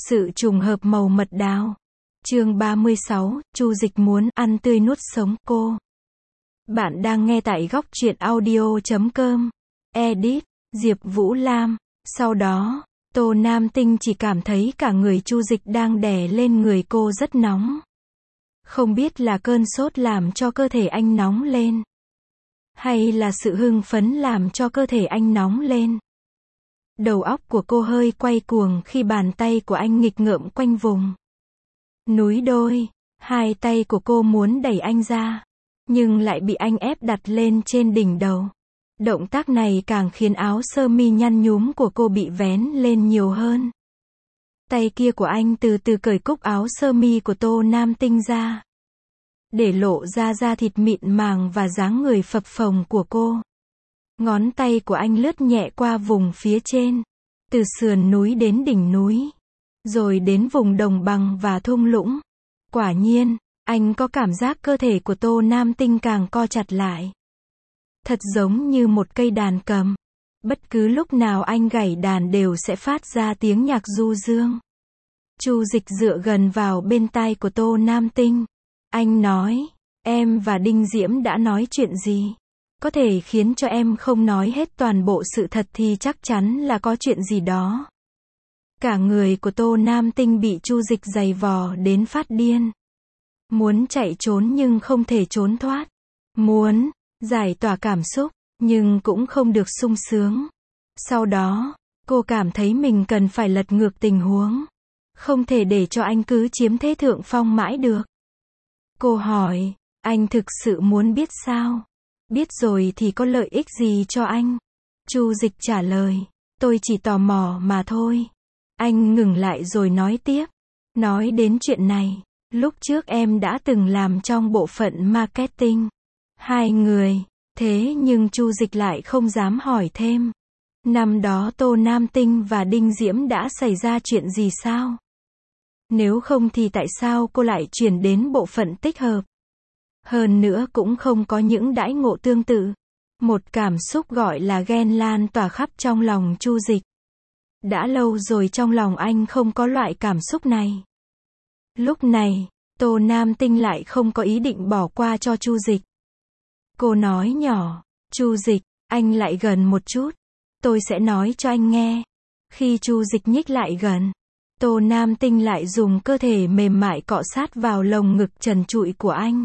Sự trùng hợp màu mật đào. Chương 36, Chu Dịch muốn ăn tươi nuốt sống cô. Bạn đang nghe tại góc truyện audio.com. Edit, Diệp Vũ Lam. Sau đó, Tô Nam Tinh chỉ cảm thấy cả người Chu Dịch đang đè lên người cô rất nóng. Không biết là cơn sốt làm cho cơ thể anh nóng lên, hay là sự hưng phấn làm cho cơ thể anh nóng lên. Đầu óc của cô hơi quay cuồng khi bàn tay của anh nghịch ngợm quanh vùng núi đôi. Hai tay của cô muốn đẩy anh ra, nhưng lại bị anh ép đặt lên trên đỉnh đầu. Động tác này càng khiến áo sơ mi nhăn nhúm của cô bị vén lên nhiều hơn. Tay kia của anh từ từ cởi cúc áo sơ mi của Tô Nam Tinh ra, để lộ ra da thịt mịn màng và dáng người phập phồng của cô. Ngón tay của anh lướt nhẹ qua vùng phía trên, từ sườn núi đến đỉnh núi, rồi đến vùng đồng bằng và thung lũng. Quả nhiên, anh có cảm giác cơ thể của Tô Nam Tinh càng co chặt lại. Thật giống như một cây đàn cầm. Bất cứ lúc nào anh gảy đàn đều sẽ phát ra tiếng nhạc du dương. Chu Dịch dựa gần vào bên tai của Tô Nam Tinh. Anh nói, em và Đinh Diễm đã nói chuyện gì? Có thể khiến cho em không nói hết toàn bộ sự thật thì chắc chắn là có chuyện gì đó. Cả người của Tô Nam Tinh bị Chu Dịch giày vò đến phát điên. Muốn chạy trốn nhưng không thể trốn thoát. Muốn giải tỏa cảm xúc, nhưng cũng không được sung sướng. Sau đó, cô cảm thấy mình cần phải lật ngược tình huống. Không thể để cho anh cứ chiếm thế thượng phong mãi được. Cô hỏi, anh thực sự muốn biết sao? Biết rồi thì có lợi ích gì cho anh? Chu Dịch trả lời, tôi chỉ tò mò mà thôi. Anh ngừng lại rồi nói tiếp. Nói đến chuyện này, lúc trước em đã từng làm trong bộ phận marketing. Hai người, thế nhưng Chu Dịch lại không dám hỏi thêm. Năm đó Tô Nam Tinh và Đinh Diễm đã xảy ra chuyện gì sao? Nếu không thì tại sao cô lại chuyển đến bộ phận tích hợp? Hơn nữa cũng không có những đãi ngộ tương tự. Một cảm xúc gọi là ghen lan tỏa khắp trong lòng Chu Dịch. Đã lâu rồi trong lòng anh không có loại cảm xúc này. Lúc này, Tô Nam Tinh lại không có ý định bỏ qua cho Chu Dịch. Cô nói nhỏ, Chu Dịch, anh lại gần một chút. Tôi sẽ nói cho anh nghe. Khi Chu Dịch nhích lại gần, Tô Nam Tinh lại dùng cơ thể mềm mại cọ sát vào lồng ngực trần trụi của anh.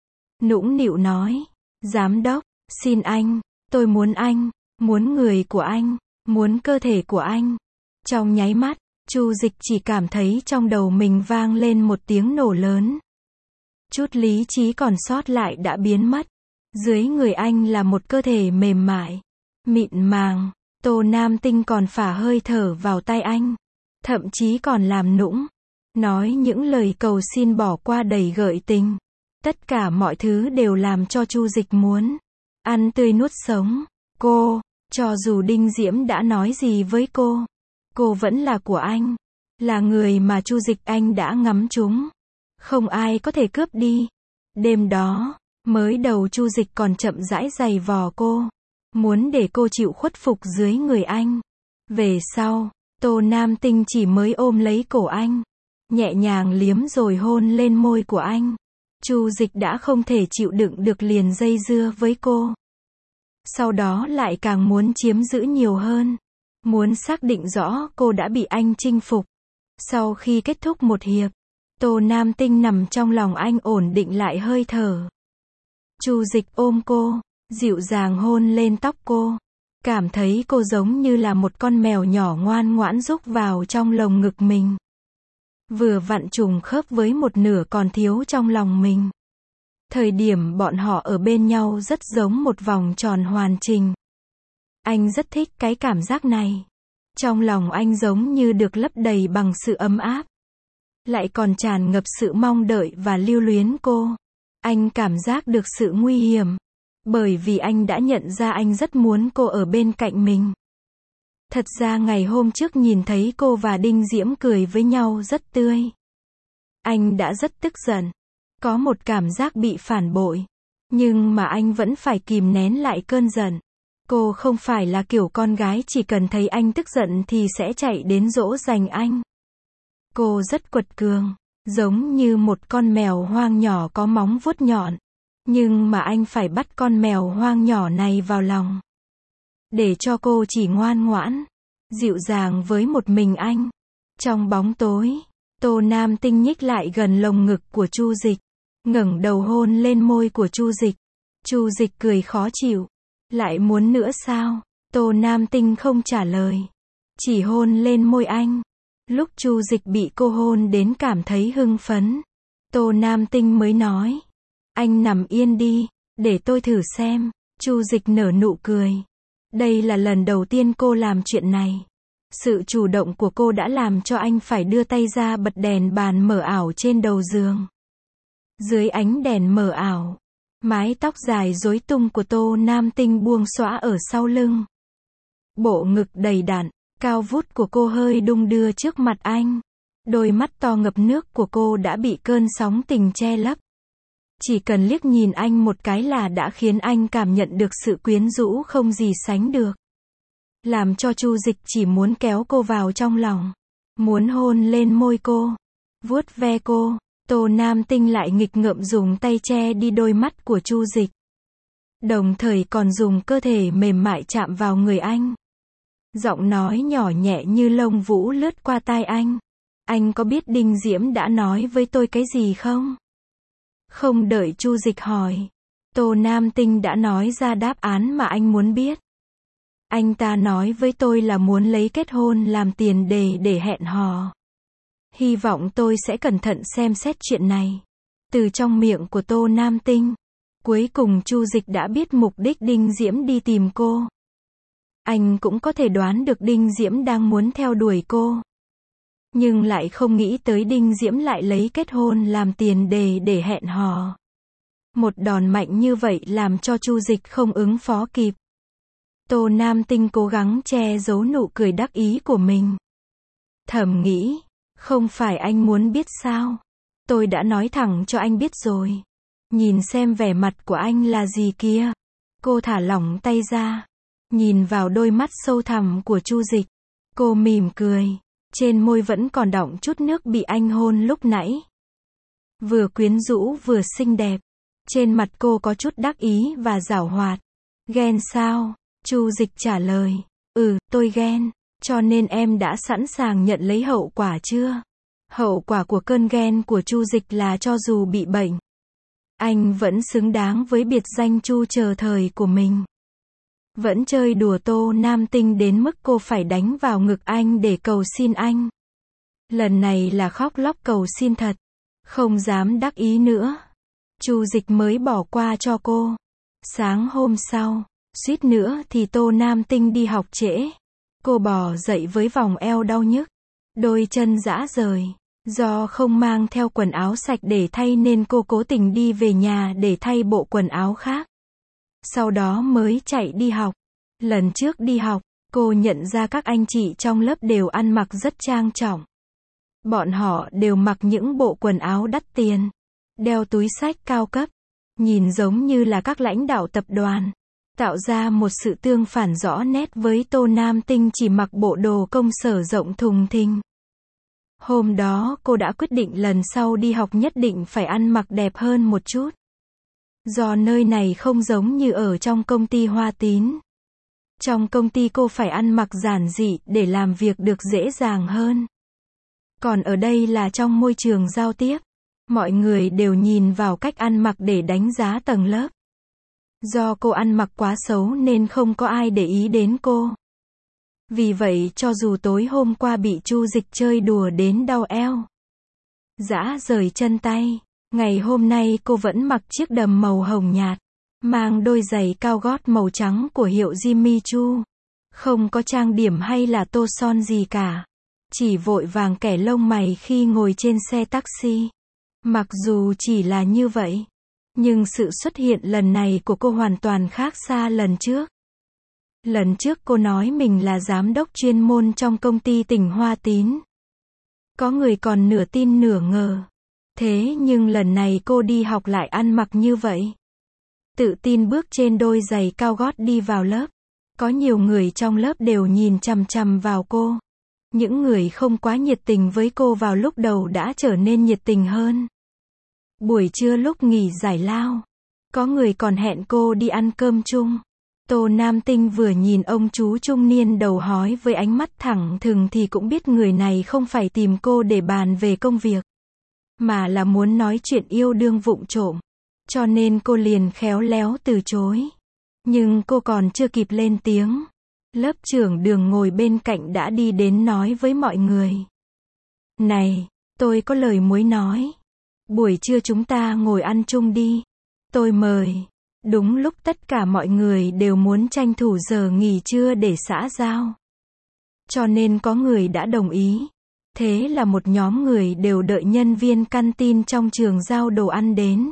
Nũng nịu nói, giám đốc, xin anh, tôi muốn anh, muốn người của anh, muốn cơ thể của anh. Trong nháy mắt, Chu Dịch chỉ cảm thấy trong đầu mình vang lên một tiếng nổ lớn. Chút lý trí còn sót lại đã biến mất. Dưới người anh là một cơ thể mềm mại, mịn màng. Tô Nam Tinh còn phả hơi thở vào tay anh, thậm chí còn làm nũng, nói những lời cầu xin bỏ qua đầy gợi tình. Tất cả mọi thứ đều làm cho Chu Dịch muốn ăn tươi nuốt sống cô. Cho dù Đinh Diễm đã nói gì với cô vẫn là của anh, là người mà Chu Dịch anh đã ngắm trúng. Không ai có thể cướp đi. Đêm đó, mới đầu Chu Dịch còn chậm rãi giày vò cô, muốn để cô chịu khuất phục dưới người anh. Về sau, Tô Nam Tinh chỉ mới ôm lấy cổ anh, nhẹ nhàng liếm rồi hôn lên môi của anh. Chu Dịch đã không thể chịu đựng được liền dây dưa với cô. Sau đó lại càng muốn chiếm giữ nhiều hơn, muốn xác định rõ cô đã bị anh chinh phục. Sau khi kết thúc một hiệp, Tô Nam Tinh nằm trong lòng anh ổn định lại hơi thở. Chu Dịch ôm cô, dịu dàng hôn lên tóc cô. Cảm thấy cô giống như là một con mèo nhỏ ngoan ngoãn rúc vào trong lồng ngực mình. Vừa vặn trùng khớp với một nửa còn thiếu trong lòng mình. Thời điểm bọn họ ở bên nhau rất giống một vòng tròn hoàn chỉnh. Anh rất thích cái cảm giác này. Trong lòng anh giống như được lấp đầy bằng sự ấm áp, lại còn tràn ngập sự mong đợi và lưu luyến cô. Anh cảm giác được sự nguy hiểm, bởi vì anh đã nhận ra anh rất muốn cô ở bên cạnh mình. Thật ra ngày hôm trước nhìn thấy cô và Đinh Diễm cười với nhau rất tươi. Anh đã rất tức giận, có một cảm giác bị phản bội. Nhưng mà anh vẫn phải kìm nén lại cơn giận. Cô không phải là kiểu con gái chỉ cần thấy anh tức giận thì sẽ chạy đến dỗ dành anh. Cô rất quật cường, giống như một con mèo hoang nhỏ có móng vuốt nhọn. Nhưng mà anh phải bắt con mèo hoang nhỏ này vào lòng. Để cho cô chỉ ngoan ngoãn, dịu dàng với một mình anh. Trong bóng tối, Tô Nam Tinh nhích lại gần lồng ngực của Chu Dịch, ngẩng đầu hôn lên môi của Chu Dịch. Chu Dịch cười khó chịu. Lại muốn nữa sao? Tô Nam Tinh không trả lời, chỉ hôn lên môi anh. Lúc Chu Dịch bị cô hôn đến cảm thấy hưng phấn, Tô Nam Tinh mới nói, anh nằm yên đi, để tôi thử xem. Chu Dịch nở nụ cười. Đây là lần đầu tiên cô làm chuyện này. Sự chủ động của cô đã làm cho anh phải đưa tay ra bật đèn bàn mờ ảo trên đầu giường. Dưới ánh đèn mờ ảo, mái tóc dài rối tung của Tô Nam Tinh buông xõa ở sau lưng. Bộ ngực đầy đặn, cao vút của cô hơi đung đưa trước mặt anh. Đôi mắt to ngập nước của cô đã bị cơn sóng tình che lấp. Chỉ cần liếc nhìn anh một cái là đã khiến anh cảm nhận được sự quyến rũ không gì sánh được. Làm cho Chu Dịch chỉ muốn kéo cô vào trong lòng, muốn hôn lên môi cô, vuốt ve cô. Tô Nam Tinh lại nghịch ngợm dùng tay che đi đôi mắt của Chu Dịch. Đồng thời còn dùng cơ thể mềm mại chạm vào người anh. Giọng nói nhỏ nhẹ như lông vũ lướt qua tai anh. Anh có biết Đinh Diễm đã nói với tôi cái gì không? Không đợi Chu Dịch hỏi, Tô Nam Tinh đã nói ra đáp án mà anh muốn biết. Anh ta nói với tôi là muốn lấy kết hôn làm tiền đề để hẹn hò. Hy vọng tôi sẽ cẩn thận xem xét chuyện này. Từ trong miệng của Tô Nam Tinh, cuối cùng Chu Dịch đã biết mục đích Đinh Diễm đi tìm cô. Anh cũng có thể đoán được Đinh Diễm đang muốn theo đuổi cô. Nhưng lại không nghĩ tới Đinh Diễm lại lấy kết hôn làm tiền đề để hẹn hò. Một đòn mạnh như vậy làm cho Chu Dịch không ứng phó kịp. Tô Nam Tinh cố gắng che giấu nụ cười đắc ý của mình. Thầm nghĩ, không phải anh muốn biết sao? Tôi đã nói thẳng cho anh biết rồi. Nhìn xem vẻ mặt của anh là gì kia. Cô thả lỏng tay ra, nhìn vào đôi mắt sâu thẳm của Chu Dịch. Cô mỉm cười, trên môi vẫn còn đọng chút nước bị anh hôn lúc nãy. Vừa quyến rũ vừa xinh đẹp. Trên mặt cô có chút đắc ý và giảo hoạt. Ghen sao? Chu Dịch trả lời, tôi ghen, cho nên em đã sẵn sàng nhận lấy hậu quả chưa? Hậu quả của cơn ghen của Chu Dịch là cho dù bị bệnh, anh vẫn xứng đáng với biệt danh Chu chờ thời của mình. Vẫn chơi đùa Tô Nam Tinh đến mức cô phải đánh vào ngực anh để cầu xin anh. Lần này là khóc lóc cầu xin thật, không dám đắc ý nữa. Chu Dịch mới bỏ qua cho cô. Sáng hôm sau, suýt nữa thì Tô Nam Tinh đi học trễ. Cô bò dậy với vòng eo đau nhức, đôi chân rã rời. Do không mang theo quần áo sạch để thay nên cô cố tình đi về nhà để thay bộ quần áo khác. Sau đó mới chạy đi học. Lần trước đi học, cô nhận ra các anh chị trong lớp đều ăn mặc rất trang trọng. Bọn họ đều mặc những bộ quần áo đắt tiền, đeo túi xách cao cấp, nhìn giống như là các lãnh đạo tập đoàn, tạo ra một sự tương phản rõ nét với Tô Nam Tinh chỉ mặc bộ đồ công sở rộng thùng thình. Hôm đó cô đã quyết định lần sau đi học nhất định phải ăn mặc đẹp hơn một chút. Do nơi này không giống như ở trong công ty Hoa Tín. Trong công ty cô phải ăn mặc giản dị để làm việc được dễ dàng hơn. Còn ở đây là trong môi trường giao tiếp. Mọi người đều nhìn vào cách ăn mặc để đánh giá tầng lớp. Do cô ăn mặc quá xấu nên không có ai để ý đến cô. Vì vậy cho dù tối hôm qua bị Chu Dịch chơi đùa đến đau eo, rã rời chân tay, ngày hôm nay cô vẫn mặc chiếc đầm màu hồng nhạt, mang đôi giày cao gót màu trắng của hiệu Jimmy Choo. Không có trang điểm hay là tô son gì cả. Chỉ vội vàng kẻ lông mày khi ngồi trên xe taxi. Mặc dù chỉ là như vậy, nhưng sự xuất hiện lần này của cô hoàn toàn khác xa lần trước. Lần trước cô nói mình là giám đốc chuyên môn trong công ty tỉnh Hoa Tín. Có người còn nửa tin nửa ngờ. Thế nhưng lần này cô đi học lại ăn mặc như vậy. Tự tin bước trên đôi giày cao gót đi vào lớp. Có nhiều người trong lớp đều nhìn chằm chằm vào cô. Những người không quá nhiệt tình với cô vào lúc đầu đã trở nên nhiệt tình hơn. Buổi trưa lúc nghỉ giải lao, có người còn hẹn cô đi ăn cơm chung. Tô Nam Tinh vừa nhìn ông chú trung niên đầu hói với ánh mắt thẳng thừng thì cũng biết người này không phải tìm cô để bàn về công việc, mà là muốn nói chuyện yêu đương vụng trộm. Cho nên cô liền khéo léo từ chối. Nhưng cô còn chưa kịp lên tiếng, lớp trưởng Đường ngồi bên cạnh đã đi đến nói với mọi người. Này, tôi có lời muốn nói. Buổi trưa chúng ta ngồi ăn chung đi. Tôi mời. Đúng lúc tất cả mọi người đều muốn tranh thủ giờ nghỉ trưa để xã giao. Cho nên có người đã đồng ý. Thế là một nhóm người đều đợi nhân viên canteen trong trường giao đồ ăn đến.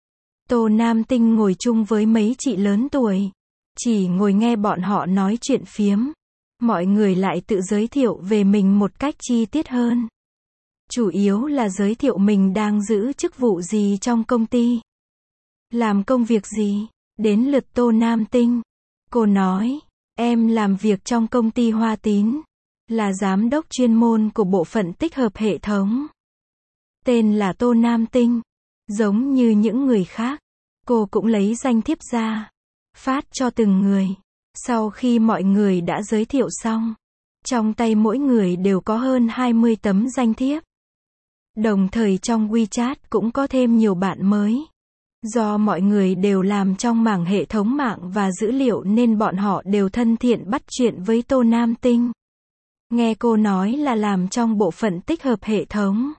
Tô Nam Tinh ngồi chung với mấy chị lớn tuổi. Chỉ ngồi nghe bọn họ nói chuyện phiếm. Mọi người lại tự giới thiệu về mình một cách chi tiết hơn. Chủ yếu là giới thiệu mình đang giữ chức vụ gì trong công ty. Làm công việc gì? Đến lượt Tô Nam Tinh. Cô nói, em làm việc trong công ty Hoa Tín. Là giám đốc chuyên môn của bộ phận tích hợp hệ thống. Tên là Tô Nam Tinh. Giống như những người khác, cô cũng lấy danh thiếp ra, phát cho từng người. Sau khi mọi người đã giới thiệu xong, trong tay mỗi người đều có hơn 20 tấm danh thiếp. Đồng thời trong WeChat cũng có thêm nhiều bạn mới. Do mọi người đều làm trong mảng hệ thống mạng và dữ liệu nên bọn họ đều thân thiện bắt chuyện với Tô Nam Tinh. Nghe cô nói là làm trong bộ phận tích hợp hệ thống.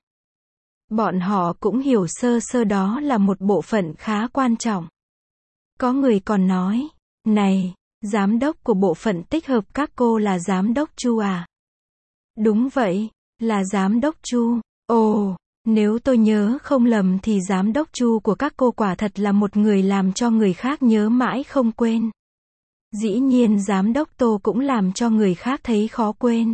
Bọn họ cũng hiểu sơ sơ đó là một bộ phận khá quan trọng. Có người còn nói, này, giám đốc của bộ phận tích hợp các cô là giám đốc Chu à? Đúng vậy, là giám đốc Chu. Ồ, nếu tôi nhớ không lầm thì giám đốc Chu của các cô quả thật là một người làm cho người khác nhớ mãi không quên. Dĩ nhiên giám đốc Tô cũng làm cho người khác thấy khó quên.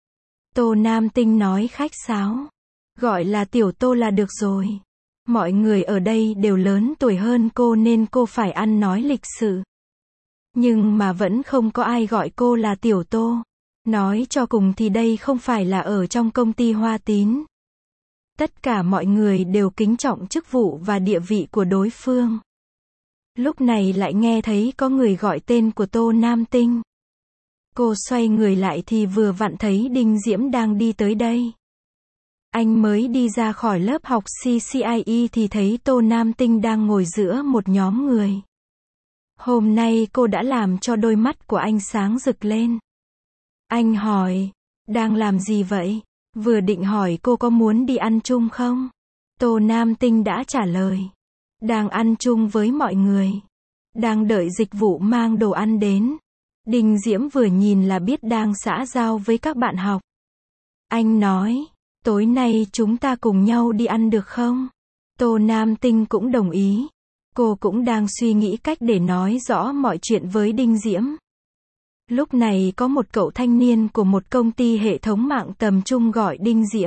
Tô Nam Tinh nói khách sáo. Gọi là tiểu Tô là được rồi. Mọi người ở đây đều lớn tuổi hơn cô nên cô phải ăn nói lịch sự. Nhưng mà vẫn không có ai gọi cô là tiểu Tô. Nói cho cùng thì đây không phải là ở trong công ty Hoa Tín. Tất cả mọi người đều kính trọng chức vụ và địa vị của đối phương. Lúc này lại nghe thấy có người gọi tên của Tô Nam Tinh. Cô xoay người lại thì vừa vặn thấy Đinh Diễm đang đi tới đây. Anh mới đi ra khỏi lớp học CCIE thì thấy Tô Nam Tinh đang ngồi giữa một nhóm người. Hôm nay cô đã làm cho đôi mắt của anh sáng rực lên. Anh hỏi, đang làm gì vậy? Vừa định hỏi cô có muốn đi ăn chung không? Tô Nam Tinh đã trả lời. Đang ăn chung với mọi người. Đang đợi dịch vụ mang đồ ăn đến. Đinh Diễm vừa nhìn là biết đang xã giao với các bạn học. Anh nói, tối nay chúng ta cùng nhau đi ăn được không? Tô Nam Tinh cũng đồng ý. Cô cũng đang suy nghĩ cách để nói rõ mọi chuyện với Đinh Diễm. Lúc này có một cậu thanh niên của một công ty hệ thống mạng tầm trung gọi Đinh Diễm.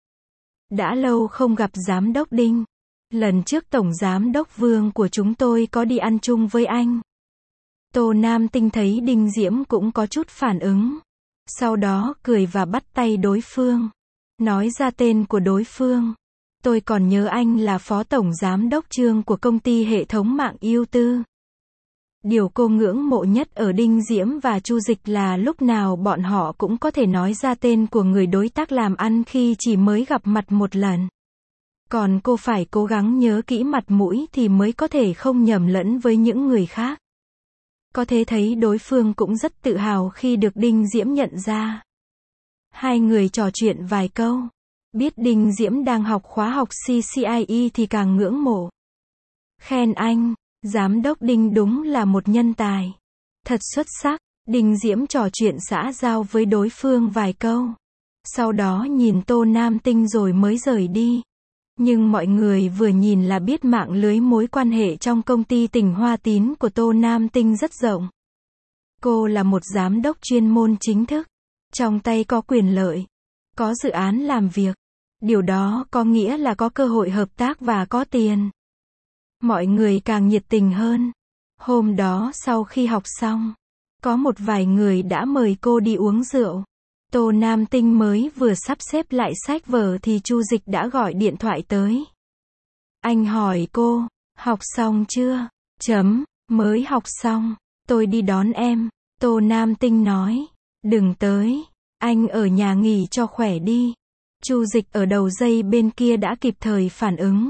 Đã lâu không gặp giám đốc Đinh. Lần trước tổng giám đốc Vương của chúng tôi có đi ăn chung với anh. Tô Nam Tinh thấy Đinh Diễm cũng có chút phản ứng. Sau đó cười và bắt tay đối phương. Nói ra tên của đối phương. Tôi còn nhớ anh là phó tổng giám đốc Trương của công ty hệ thống mạng ưu tư. Điều cô ngưỡng mộ nhất ở Đinh Diễm và Chu Dịch là lúc nào bọn họ cũng có thể nói ra tên của người đối tác làm ăn khi chỉ mới gặp mặt một lần. Còn cô phải cố gắng nhớ kỹ mặt mũi thì mới có thể không nhầm lẫn với những người khác. Có thể thấy đối phương cũng rất tự hào khi được Đinh Diễm nhận ra. Hai người trò chuyện vài câu. Biết Đinh Diễm đang học khóa học CCIE thì càng ngưỡng mộ. Khen anh, giám đốc Đinh đúng là một nhân tài. Thật xuất sắc. Đinh Diễm trò chuyện xã giao với đối phương vài câu. Sau đó nhìn Tô Nam Tinh rồi mới rời đi. Nhưng mọi người vừa nhìn là biết mạng lưới mối quan hệ trong công ty tỉnh Hoa Tín của Tô Nam Tinh rất rộng. Cô là một giám đốc chuyên môn chính thức. Trong tay có quyền lợi. Có dự án làm việc. Điều đó có nghĩa là có cơ hội hợp tác và có tiền. Mọi người càng nhiệt tình hơn. Hôm đó sau khi học xong, có một vài người đã mời cô đi uống rượu. Tô Nam Tinh mới vừa sắp xếp lại sách vở thì Chu Dịch đã gọi điện thoại tới. Anh hỏi cô, học xong chưa? Mới học xong, tôi đi đón em. Tô Nam Tinh nói, đừng tới, anh ở nhà nghỉ cho khỏe đi. Chu Dịch ở đầu dây bên kia đã kịp thời phản ứng.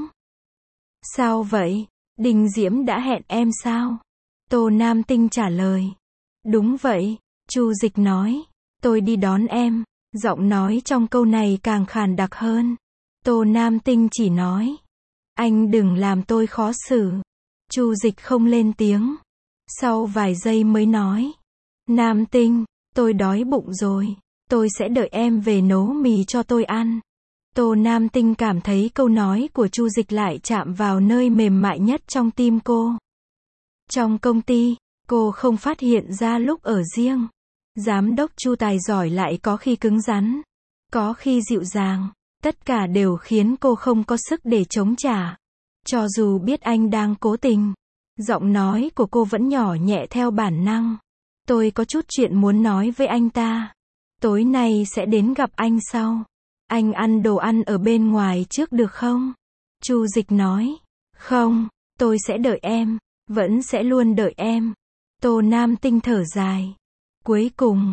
Sao vậy? Đinh Diễm đã hẹn em sao? Tô Nam Tinh trả lời. Đúng vậy, Chu Dịch nói, tôi đi đón em. Giọng nói trong câu này càng khàn đặc hơn. Tô Nam Tinh chỉ nói, anh đừng làm tôi khó xử. Chu Dịch không lên tiếng. Sau vài giây mới nói, Nam Tinh, tôi đói bụng rồi, tôi sẽ đợi em về nấu mì cho tôi ăn. Tô Nam Tinh cảm thấy câu nói của Chu Dịch lại chạm vào nơi mềm mại nhất trong tim cô. Trong công ty, cô không phát hiện ra lúc ở riêng. Giám đốc Chu tài giỏi lại có khi cứng rắn, có khi dịu dàng. Tất cả đều khiến cô không có sức để chống trả. Cho dù biết anh đang cố tình, giọng nói của cô vẫn nhỏ nhẹ theo bản năng. Tôi có chút chuyện muốn nói với anh ta. Tối nay sẽ đến gặp anh sau. Anh ăn đồ ăn ở bên ngoài trước được không? Chu Dịch nói. Không, tôi sẽ đợi em, vẫn sẽ luôn đợi em. Tô Nam Tinh thở dài. Cuối cùng,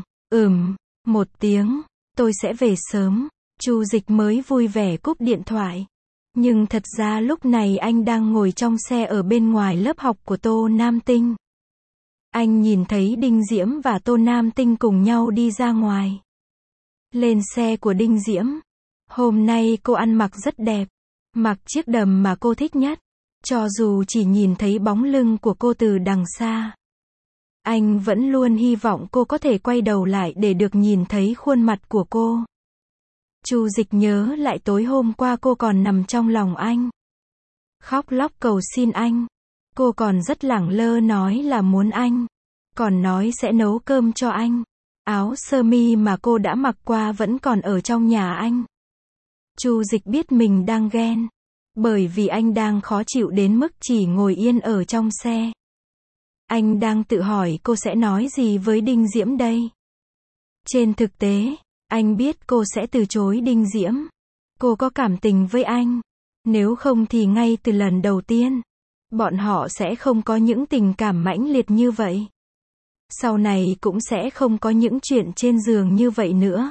một tiếng, tôi sẽ về sớm. Chu Dịch mới vui vẻ cúp điện thoại. Nhưng thật ra lúc này anh đang ngồi trong xe ở bên ngoài lớp học của Tô Nam Tinh. Anh nhìn thấy Đinh Diễm và Tô Nam Tinh cùng nhau đi ra ngoài. Lên xe của Đinh Diễm. Hôm nay cô ăn mặc rất đẹp. Mặc chiếc đầm mà cô thích nhất. Cho dù chỉ nhìn thấy bóng lưng của cô từ đằng xa. Anh vẫn luôn hy vọng cô có thể quay đầu lại để được nhìn thấy khuôn mặt của cô. Chu Dịch nhớ lại tối hôm qua cô còn nằm trong lòng anh. Khóc lóc cầu xin anh. Cô còn rất lẳng lơ nói là muốn anh. Còn nói sẽ nấu cơm cho anh. Áo sơ mi mà cô đã mặc qua vẫn còn ở trong nhà anh. Chu Dịch biết mình đang ghen. Bởi vì anh đang khó chịu đến mức chỉ ngồi yên ở trong xe. Anh đang tự hỏi cô sẽ nói gì với Đinh Diễm đây. Trên thực tế, anh biết cô sẽ từ chối Đinh Diễm. Cô có cảm tình với anh. Nếu không thì ngay từ lần đầu tiên, bọn họ sẽ không có những tình cảm mãnh liệt như vậy. Sau này cũng sẽ không có những chuyện trên giường như vậy nữa.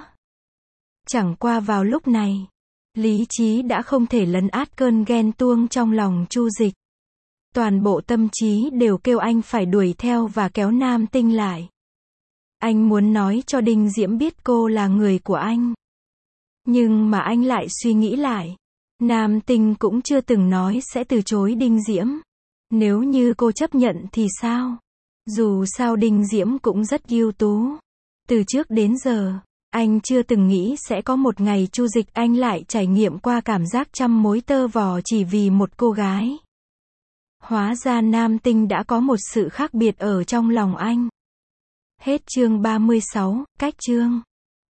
Chẳng qua vào lúc này, lý trí đã không thể lấn át cơn ghen tuông trong lòng Chu Dịch. Toàn bộ tâm trí đều kêu anh phải đuổi theo và kéo Nam Tinh lại. Anh muốn nói cho Đinh Diễm biết cô là người của anh. Nhưng mà anh lại suy nghĩ lại. Nam Tinh cũng chưa từng nói sẽ từ chối Đinh Diễm. Nếu như cô chấp nhận thì sao? Dù sao Đinh Diễm cũng rất ưu tú. Từ trước đến giờ, anh chưa từng nghĩ sẽ có một ngày Chu Dịch anh lại trải nghiệm qua cảm giác trăm mối tơ vò chỉ vì một cô gái. Hóa ra Nam Tinh đã có một sự khác biệt ở trong lòng anh. Hết chương 36, cách chương.